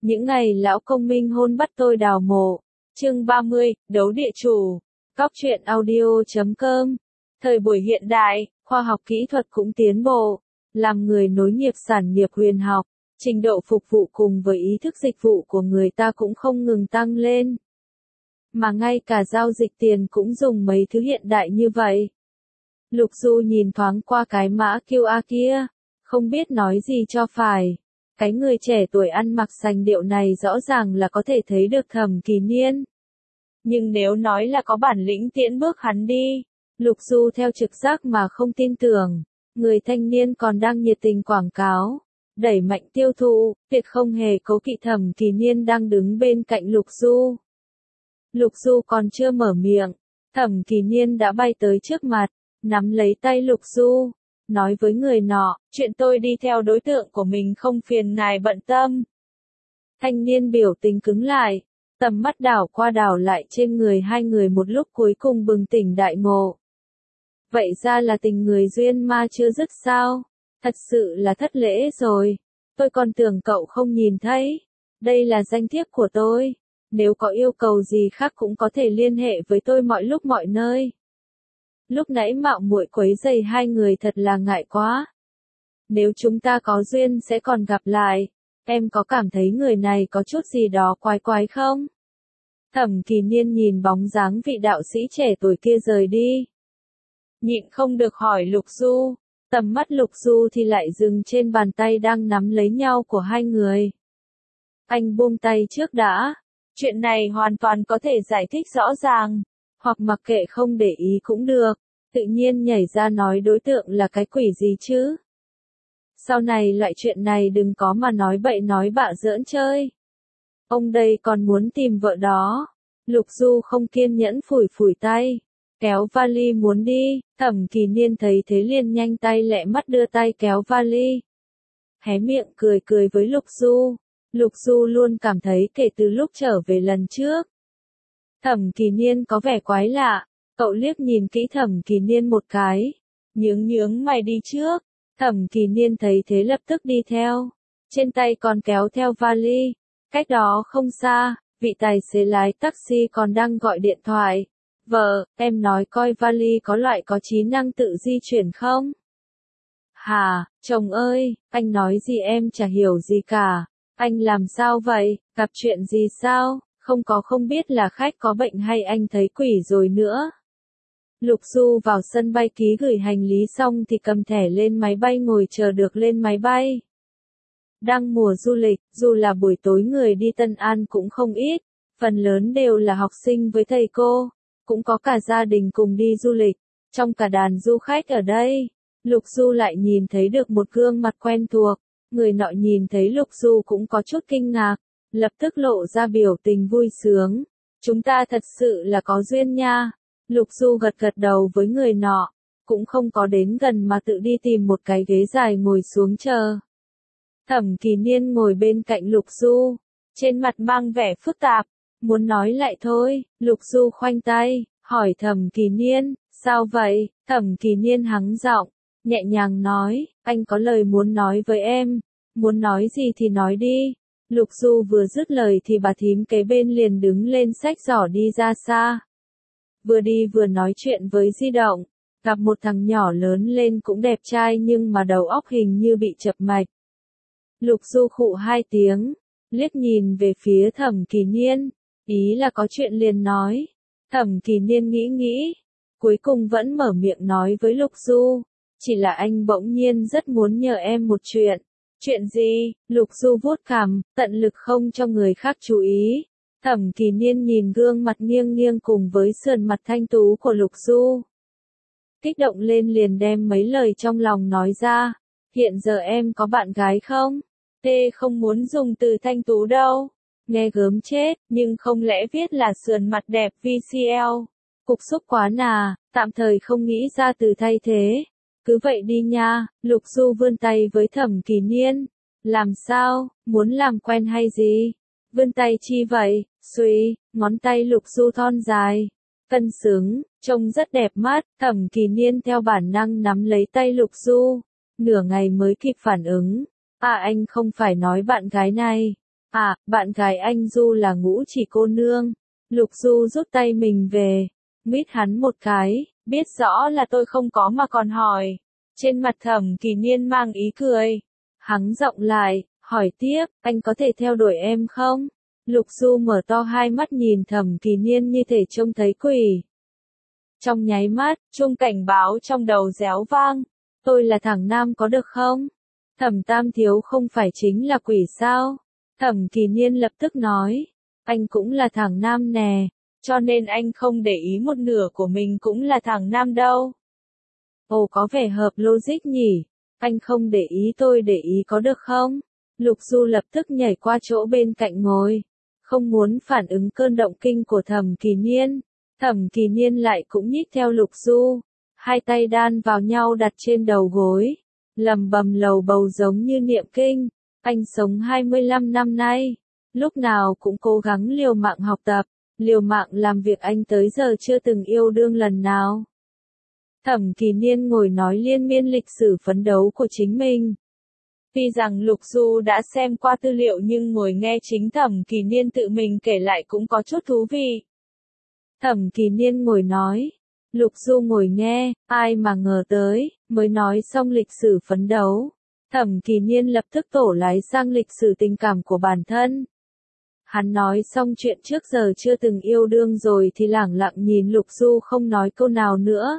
Những ngày lão công minh hôn bắt tôi đào mộ. Chương 30, đấu địa chủ. Góc truyện audio.com. Thời buổi hiện đại, khoa học kỹ thuật cũng tiến bộ. Làm người nối nghiệp sản nghiệp huyền học, trình độ phục vụ cùng với ý thức dịch vụ của người ta cũng không ngừng tăng lên. Mà ngay cả giao dịch tiền cũng dùng mấy thứ hiện đại như vậy. Lục Du nhìn thoáng qua cái mã QR kia, không biết nói gì cho phải. Cái người trẻ tuổi ăn mặc sành điệu này rõ ràng là có thể thấy được Thẩm Kỳ Niên. Nhưng nếu nói là có bản lĩnh tiễn bước hắn đi, Lục Du theo trực giác mà không tin tưởng. Người thanh niên còn đang nhiệt tình quảng cáo, đẩy mạnh tiêu thụ, tuyệt không hề cố kỵ. Thẩm Kỳ Niên đang đứng bên cạnh Lục Du. Lục Du còn chưa mở miệng, Thẩm Kỳ Niên đã bay tới trước mặt, nắm lấy tay Lục Du, nói với người nọ, chuyện tôi đi theo đối tượng của mình không phiền ngài bận tâm. Thanh niên biểu tình cứng lại, tầm mắt đảo qua đảo lại trên người hai người một lúc cuối cùng bừng tỉnh đại ngộ. Vậy ra là tình người duyên ma chưa dứt sao? Thật sự là thất lễ rồi. Tôi còn tưởng cậu không nhìn thấy. Đây là danh thiếp của tôi. Nếu có yêu cầu gì khác cũng có thể liên hệ với tôi mọi lúc mọi nơi. Lúc nãy mạo muội quấy rầy hai người thật là ngại quá. Nếu chúng ta có duyên sẽ còn gặp lại. Em có cảm thấy người này có chút gì đó quái quái không? Thẩm Kỳ Niên nhìn bóng dáng vị đạo sĩ trẻ tuổi kia rời đi. Nhịn không được hỏi Lục Du, tầm mắt Lục Du thì lại dừng trên bàn tay đang nắm lấy nhau của hai người. Anh buông tay trước đã, chuyện này hoàn toàn có thể giải thích rõ ràng, hoặc mặc kệ không để ý cũng được, tự nhiên nhảy ra nói đối tượng là cái quỷ gì chứ. Sau này loại chuyện này đừng có mà nói bậy nói bạ giỡn chơi. Ông đây còn muốn tìm vợ đó. Lục Du không kiên nhẫn phủi phủi tay, kéo vali muốn đi. Thẩm Kỳ Niên thấy thế liền nhanh tay lẹ mắt đưa tay kéo vali. Hé miệng cười cười với Lục Du. Lục Du luôn cảm thấy kể từ lúc trở về lần trước, Thẩm Kỳ Niên có vẻ quái lạ. Cậu liếc nhìn kỹ Thẩm Kỳ Niên một cái, nhướng mày đi trước. Thẩm Kỳ Niên thấy thế lập tức đi theo, trên tay còn kéo theo vali. Cách đó không xa, vị tài xế lái taxi còn đang gọi điện thoại. Vợ, em nói coi vali có loại có trí năng tự di chuyển không? Hả, chồng ơi, anh nói gì em chả hiểu gì cả. Anh làm sao vậy, gặp chuyện gì sao? Không biết là khách có bệnh hay anh thấy quỷ rồi nữa. Lục Du vào sân bay ký gửi hành lý xong thì cầm thẻ lên máy bay ngồi chờ được lên máy bay. Đang mùa du lịch, dù là buổi tối người đi Tân An cũng không ít, phần lớn đều là học sinh với thầy cô, cũng có cả gia đình cùng đi du lịch. Trong cả đàn du khách ở đây, Lục Du lại nhìn thấy được một gương mặt quen thuộc. Người nọ nhìn thấy Lục Du cũng có chút kinh ngạc, lập tức lộ ra biểu tình vui sướng. Chúng ta thật sự là có duyên nha. Lục Du gật gật đầu với người nọ, cũng không có đến gần mà tự đi tìm một cái ghế dài ngồi xuống chờ. Thẩm Kỳ Niên ngồi bên cạnh Lục Du, trên mặt mang vẻ phức tạp, muốn nói lại thôi. Lục Du khoanh tay, hỏi Thẩm Kỳ Niên, sao vậy? Thẩm Kỳ Niên hắng giọng, nhẹ nhàng nói, anh có lời muốn nói với em, muốn nói gì thì nói đi. Lục Du vừa dứt lời thì bà thím kế bên liền đứng lên xách giỏ đi ra xa. Vừa đi vừa nói chuyện với di động, gặp một thằng nhỏ lớn lên cũng đẹp trai nhưng mà đầu óc hình như bị chập mạch. Lục Du khụ hai tiếng, liếc nhìn về phía Thẩm Kỳ Niên, ý là có chuyện liền nói. Thẩm Kỳ Niên nghĩ, cuối cùng vẫn mở miệng nói với Lục Du, chỉ là anh bỗng nhiên rất muốn nhờ em một chuyện. Chuyện gì? Lục Du vuốt cằm, tận lực không cho người khác chú ý. Thẩm Kỳ Niên nhìn gương mặt nghiêng nghiêng cùng với sườn mặt thanh tú của Lục Du, kích động lên liền đem mấy lời trong lòng nói ra. Hiện giờ em có bạn gái không? Tê không muốn dùng từ thanh tú đâu. Nghe gớm chết, nhưng không lẽ viết là sườn mặt đẹp VCL. Cục xúc quá nà, tạm thời không nghĩ ra từ thay thế. Cứ vậy đi nha. Lục Du vươn tay với Thẩm Kỳ Niên. Làm sao, muốn làm quen hay gì? Vươn tay chi vậy? Xuy, ngón tay Lục Du thon dài, cân xứng, trông rất đẹp mắt. Thẩm Kỳ Niên theo bản năng nắm lấy tay Lục Du, nửa ngày mới kịp phản ứng. À anh không phải nói bạn gái này, À, bạn gái anh Du là Ngũ Chỉ cô nương. Lục Du rút tay mình về, mít hắn một cái, biết rõ là tôi không có mà còn hỏi. Trên mặt Thẩm Kỳ Niên mang ý cười. Hắn giọng lại, hỏi tiếp, anh có thể theo đuổi em không? Lục Du mở to hai mắt nhìn Thẩm Kỳ Niên như thể trông thấy quỷ. Trong nháy mắt, chuông cảnh báo trong đầu réo vang. Tôi là thằng nam có được không? Thẩm Tam Thiếu không phải chính là quỷ sao? Thẩm Kỳ Niên lập tức nói. Anh cũng là thằng nam nè, cho nên anh không để ý một nửa của mình cũng là thằng nam đâu. Ồ, có vẻ hợp logic nhỉ. Anh không để ý tôi để ý có được không? Lục Du lập tức nhảy qua chỗ bên cạnh ngồi. Không muốn phản ứng cơn động kinh của Thẩm Kỳ Niên. Thẩm Kỳ Niên lại cũng nhích theo Lục Du. Hai tay đan vào nhau đặt trên đầu gối. Lầm bầm lầu bầu giống như niệm kinh. Anh sống 25 năm nay. Lúc nào cũng cố gắng liều mạng học tập. Liều mạng làm việc anh tới giờ chưa từng yêu đương lần nào. Thẩm Kỳ Niên ngồi nói liên miên lịch sử phấn đấu của chính mình. Tuy rằng Lục Du đã xem qua tư liệu nhưng ngồi nghe chính Thẩm Kỳ Niên tự mình kể lại cũng có chút thú vị. Thẩm Kỳ Niên ngồi nói. Lục Du ngồi nghe, ai mà ngờ tới, mới nói xong lịch sử phấn đấu. Thẩm Kỳ Niên lập tức tổ lái sang lịch sử tình cảm của bản thân. Hắn nói xong chuyện trước giờ chưa từng yêu đương rồi thì lẳng lặng nhìn Lục Du không nói câu nào nữa.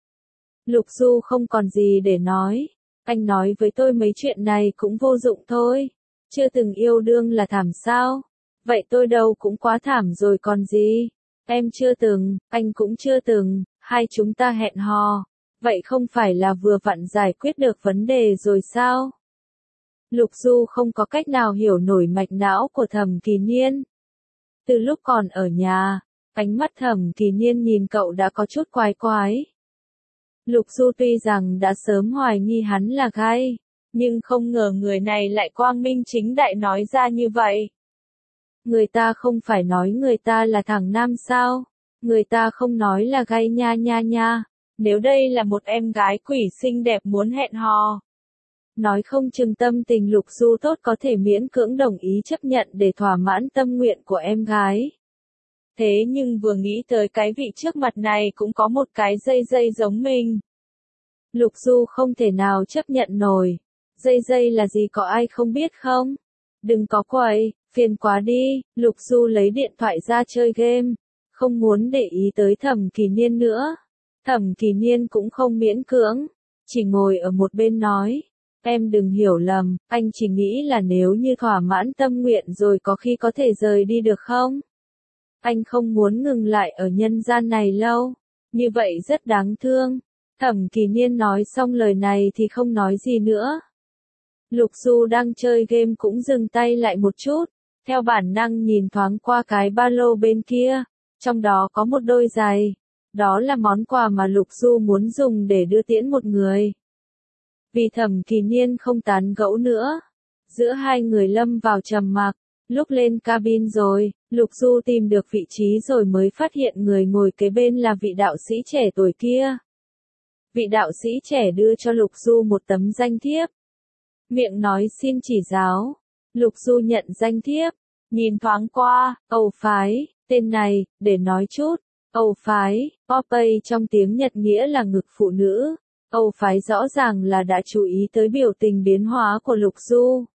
Lục Du không còn gì để nói. Anh nói với tôi mấy chuyện này cũng vô dụng thôi. Chưa từng yêu đương là thảm sao? Vậy tôi đâu cũng quá thảm rồi còn gì? Em chưa từng, anh cũng chưa từng, hai chúng ta hẹn hò. Vậy không phải là vừa vặn giải quyết được vấn đề rồi sao? Lục Du không có cách nào hiểu nổi mạch não của Thẩm Kỳ Niên. Từ lúc còn ở nhà, ánh mắt Thẩm Kỳ Niên nhìn cậu đã có chút quái quái. Lục Du tuy rằng đã sớm hoài nghi hắn là gay, nhưng không ngờ người này lại quang minh chính đại nói ra như vậy. Người ta không phải nói người ta là thằng nam sao? Người ta không nói là gay nha nha nha. Nếu đây là một em gái quỷ xinh đẹp muốn hẹn hò, nói không chừng tâm tình Lục Du tốt có thể miễn cưỡng đồng ý chấp nhận để thỏa mãn tâm nguyện của em gái. Thế nhưng vừa nghĩ tới cái vị trước mặt này cũng có một cái dây giống mình. Lục Du không thể nào chấp nhận nổi. Dây là gì có ai không biết không? Đừng có quậy, phiền quá đi. Lục Du lấy điện thoại ra chơi game. Không muốn để ý tới Thẩm Kỳ Niên nữa. Thẩm Kỳ Niên cũng không miễn cưỡng. Chỉ ngồi ở một bên nói. Em đừng hiểu lầm, anh chỉ nghĩ là nếu như thỏa mãn tâm nguyện rồi có khi có thể rời đi được không? Anh không muốn ngừng lại ở nhân gian này lâu. Như vậy rất đáng thương. Thẩm Kỳ Niên nói xong lời này thì không nói gì nữa. Lục Du đang chơi game cũng dừng tay lại một chút. Theo bản năng nhìn thoáng qua cái ba lô bên kia. Trong đó có một đôi giày. Đó là món quà mà Lục Du muốn dùng để đưa tiễn một người. Vì Thẩm Kỳ Niên không tán gẫu nữa. Giữa hai người lâm vào trầm mặc. Lúc lên cabin rồi, Lục Du tìm được vị trí rồi mới phát hiện người ngồi kế bên là vị đạo sĩ trẻ tuổi kia. Vị đạo sĩ trẻ đưa cho Lục Du một tấm danh thiếp. Miệng nói xin chỉ giáo. Lục Du nhận danh thiếp. Nhìn thoáng qua, Âu phái, tên này, để nói chút. Âu phái, Popeye trong tiếng Nhật nghĩa là ngực phụ nữ. Âu phái rõ ràng là đã chú ý tới biểu tình biến hóa của Lục Du.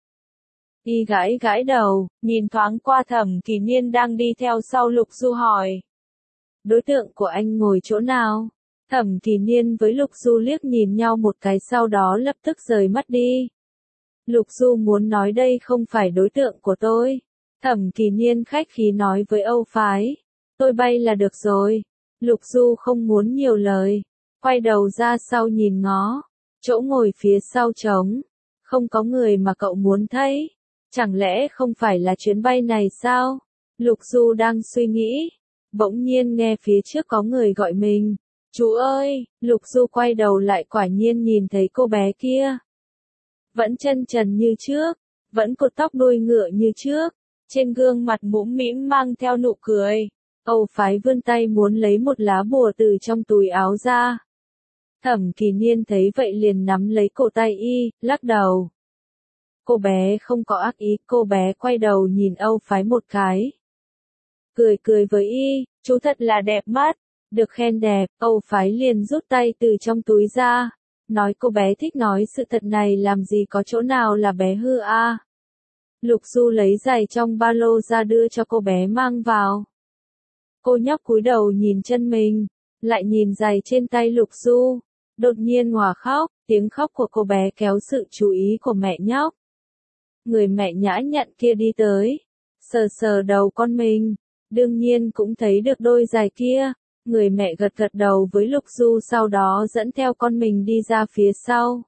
Y gãi gãi đầu, nhìn thoáng qua Thẩm Kỳ Niên đang đi theo sau Lục Du hỏi. Đối tượng của anh ngồi chỗ nào? Thẩm Kỳ Niên với Lục Du liếc nhìn nhau một cái sau đó lập tức rời mắt đi. Lục Du muốn nói đây không phải đối tượng của tôi. Thẩm Kỳ Niên khách khí nói với Âu phái. Tôi bay là được rồi. Lục Du không muốn nhiều lời. Quay đầu ra sau nhìn ngó. Chỗ ngồi phía sau trống. Không có người mà cậu muốn thấy. Chẳng lẽ không phải là chuyến bay này sao? Lục Du đang suy nghĩ. Bỗng nhiên nghe phía trước có người gọi mình. Chú ơi! Lục Du quay đầu lại quả nhiên nhìn thấy cô bé kia. Vẫn chân trần như trước. Vẫn cột tóc đuôi ngựa như trước. Trên gương mặt mũm mĩm mang theo nụ cười. Âu phái vươn tay muốn lấy một lá bùa từ trong túi áo ra. Thẩm Kỳ Niên thấy vậy liền nắm lấy cổ tay y, lắc đầu. Cô bé không có ác ý, cô bé quay đầu nhìn Âu Phái một cái. Cười cười với y, chú thật là đẹp mắt. Được khen đẹp, Âu Phái liền rút tay từ trong túi ra. Nói cô bé thích nói sự thật này làm gì có chỗ nào là bé hư a. Lục Du lấy giày trong ba lô ra đưa cho cô bé mang vào. Cô nhóc cúi đầu nhìn chân mình, lại nhìn giày trên tay Lục Du. Đột nhiên òa khóc, tiếng khóc của cô bé kéo sự chú ý của mẹ nhóc. Người mẹ nhã nhặn kia đi tới, sờ sờ đầu con mình, đương nhiên cũng thấy được đôi giày kia. Người mẹ gật gật đầu với Lục Du sau đó dẫn theo con mình đi ra phía sau.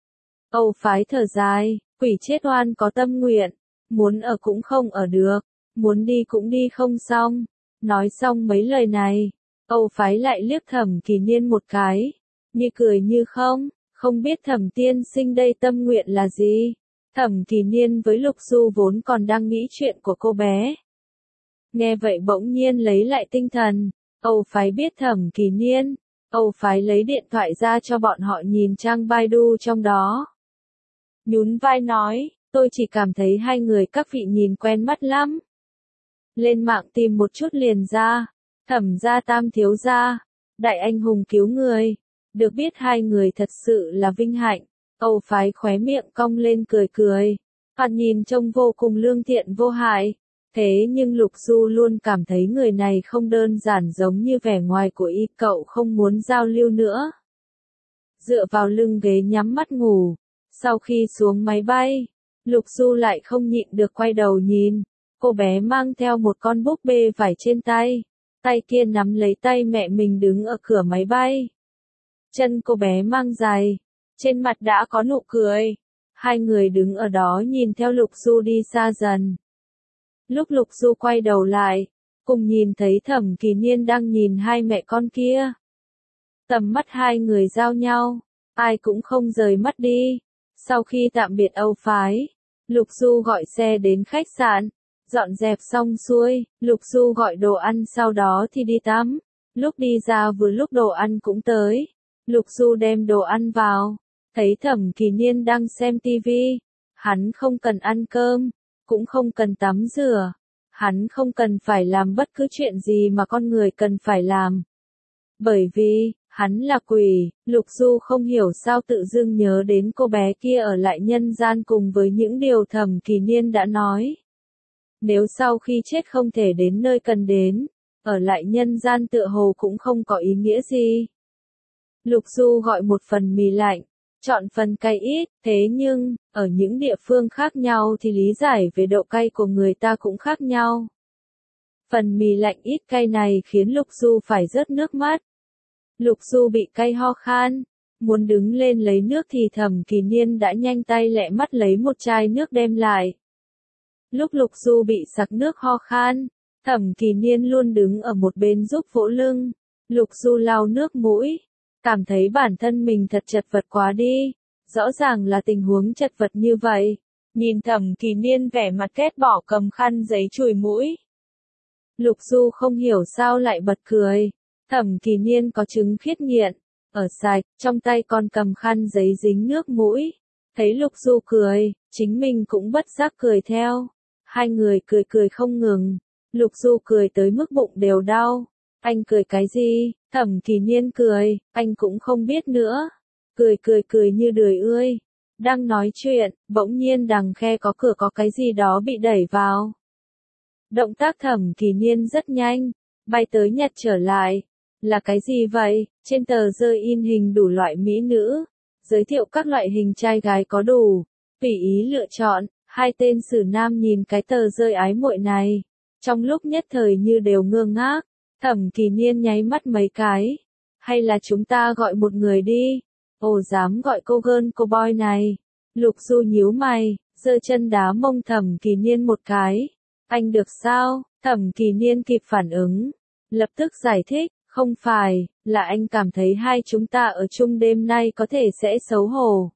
Âu Phái thở dài, quỷ chết oan có tâm nguyện, muốn ở cũng không ở được, muốn đi cũng đi không xong. Nói xong mấy lời này, Âu Phái lại liếc Thẩm Kỳ Niên một cái, như cười như không biết Thẩm tiên sinh đây tâm nguyện là gì. Thẩm Kỳ Niên với Lục Du vốn còn đang nghĩ chuyện của cô bé. Nghe vậy bỗng nhiên lấy lại tinh thần, Âu Phái biết Thẩm Kỳ Niên, Âu Phái lấy điện thoại ra cho bọn họ nhìn trang Baidu trong đó. Nhún vai nói, tôi chỉ cảm thấy hai người các vị nhìn quen mắt lắm. Lên mạng tìm một chút liền ra, Thẩm gia Tam thiếu gia, đại anh hùng cứu người, được biết hai người thật sự là vinh hạnh. Âu Phái khóe miệng cong lên cười cười, thoạt nhìn trông vô cùng lương thiện vô hại. Thế nhưng Lục Du luôn cảm thấy người này không đơn giản giống như vẻ ngoài của y, cậu không muốn giao lưu nữa. Dựa vào lưng ghế nhắm mắt ngủ, sau khi xuống máy bay, Lục Du lại không nhịn được quay đầu nhìn, cô bé mang theo một con búp bê vải trên tay, tay kia nắm lấy tay mẹ mình đứng ở cửa máy bay. Chân cô bé mang giày, trên mặt đã có nụ cười. Hai người đứng ở đó nhìn theo Lục Du đi xa dần. Lúc Lục Du quay đầu lại, cùng nhìn thấy Thẩm Kỳ Niên đang nhìn hai mẹ con kia. Tầm mắt hai người giao nhau, ai cũng không rời mắt đi. Sau khi tạm biệt Âu Phái, Lục Du gọi xe đến khách sạn, dọn dẹp xong xuôi, Lục Du gọi đồ ăn sau đó thì đi tắm. Lúc đi ra vừa lúc đồ ăn cũng tới, Lục Du đem đồ ăn vào, thấy Thẩm Kỳ Niên đang xem tivi, hắn không cần ăn cơm, cũng không cần tắm rửa, hắn không cần phải làm bất cứ chuyện gì mà con người cần phải làm. Bởi vì, hắn là quỷ, Lục Du không hiểu sao tự dưng nhớ đến cô bé kia ở lại nhân gian cùng với những điều Thẩm Kỳ Niên đã nói. Nếu sau khi chết không thể đến nơi cần đến, ở lại nhân gian tựa hồ cũng không có ý nghĩa gì. Lục Du gọi một phần mì lạnh, chọn phần cay ít, thế nhưng, ở những địa phương khác nhau thì lý giải về độ cay của người ta cũng khác nhau. Phần mì lạnh ít cay này khiến Lục Du phải rớt nước mắt. Lục Du bị cay ho khan, muốn đứng lên lấy nước thì Thẩm Kỳ Niên đã nhanh tay lẹ mắt lấy một chai nước đem lại. Lúc Lục Du bị sặc nước ho khan, Thẩm Kỳ Niên luôn đứng ở một bên giúp vỗ lưng. Lục Du lau nước mũi, cảm thấy bản thân mình thật chật vật quá đi. Rõ ràng là tình huống chật vật như vậy. Nhìn Thẩm Kỳ Niên vẻ mặt ghét bỏ cầm khăn giấy chùi mũi. Lục Du không hiểu sao lại bật cười. Thẩm Kỳ Niên có chứng khiết nghiện, ở sạch, trong tay còn cầm khăn giấy dính nước mũi. Thấy Lục Du cười, chính mình cũng bất giác cười theo. Hai người cười cười không ngừng. Lục Du cười tới mức bụng đều đau. Anh cười cái gì? Thẩm Kỳ Niên cười, anh cũng không biết nữa. Cười như đười ươi. Đang nói chuyện, bỗng nhiên đằng khe có cửa có cái gì đó bị đẩy vào. Động tác Thẩm Kỳ Niên rất nhanh, bay tới nhặt trở lại. Là cái gì vậy? Trên tờ rơi in hình đủ loại mỹ nữ, giới thiệu các loại hình trai gái có đủ, tùy ý lựa chọn. Hai tên xử nam nhìn cái tờ rơi ái muội này, trong lúc nhất thời như đều ngơ ngác. Thẩm Kỳ Niên nháy mắt mấy cái. Hay là chúng ta gọi một người đi? Ồ dám gọi cô girl cô boy này. Lục Du nhíu mày, giơ chân đá mông Thẩm Kỳ Niên một cái. Anh được sao? Thẩm Kỳ Niên kịp phản ứng, lập tức giải thích, không phải, là anh cảm thấy hai chúng ta ở chung đêm nay có thể sẽ xấu hổ.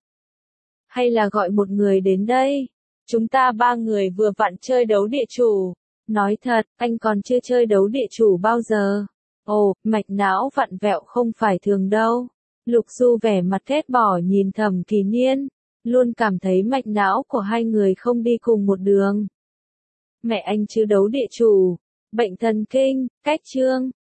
Hay là gọi một người đến đây? Chúng ta ba người vừa vặn chơi đấu địa chủ. Nói thật, anh còn chưa chơi đấu địa chủ bao giờ. Ồ, mạch não vặn vẹo không phải thường đâu. Lục Du vẻ mặt ghét bỏ nhìn Thẩm Kỳ Niên. luôn cảm thấy mạch não của hai người không đi cùng một đường. Mẹ anh chứ đấu địa chủ, bệnh thần kinh, cách chương.